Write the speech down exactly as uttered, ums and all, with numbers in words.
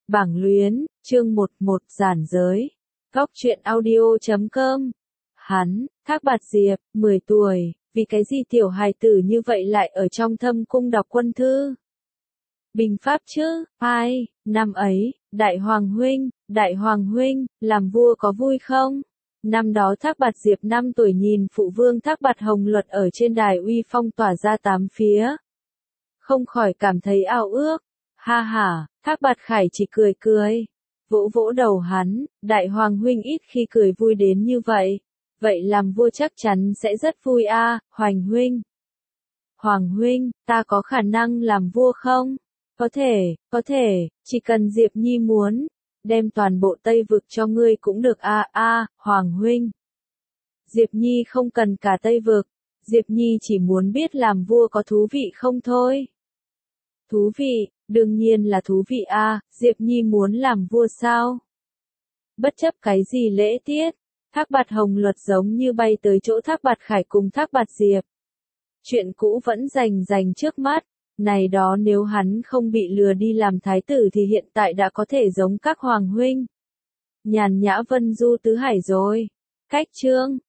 Bảng luyến, chương một một giản giới. Góc truyện audio chấm com. Hắn, Thác Bạt Diệp, mười tuổi, vì cái gì tiểu hài tử như vậy lại ở trong thâm cung đọc quân thư? Bình pháp chứ, ai, năm ấy, Đại Hoàng Huynh, Đại Hoàng Huynh, làm vua có vui không? Năm đó Thác Bạt Diệp năm tuổi nhìn phụ vương Thác Bạt Hồng Luật ở trên đài uy phong tỏa ra tám phía. Không khỏi cảm thấy ao ước. Ha ha, Thác Bạt Khải chỉ cười cười. Vỗ vỗ đầu hắn, Đại Hoàng Huynh ít khi cười vui đến như vậy. Vậy làm vua chắc chắn sẽ rất vui a, à, Hoành Huynh. Hoàng Huynh, ta có khả năng làm vua không? Có thể, có thể, chỉ cần Diệp Nhi muốn. Đem toàn bộ Tây Vực cho ngươi cũng được a à, a, à, Hoàng Huynh. Diệp Nhi không cần cả Tây Vực. Diệp Nhi chỉ muốn biết làm vua có thú vị không thôi. Thú vị, đương nhiên là thú vị a, à, Diệp Nhi muốn làm vua sao? Bất chấp cái gì lễ tiết, Thác Bạt Hồng Luật giống như bay tới chỗ Thác Bạt Khải cùng Thác Bạt Diệp. Chuyện cũ vẫn rành rành trước mắt, này đó nếu hắn không bị lừa đi làm thái tử thì hiện tại đã có thể giống các hoàng huynh. Nhàn nhã vân du tứ hải rồi. Cách chương,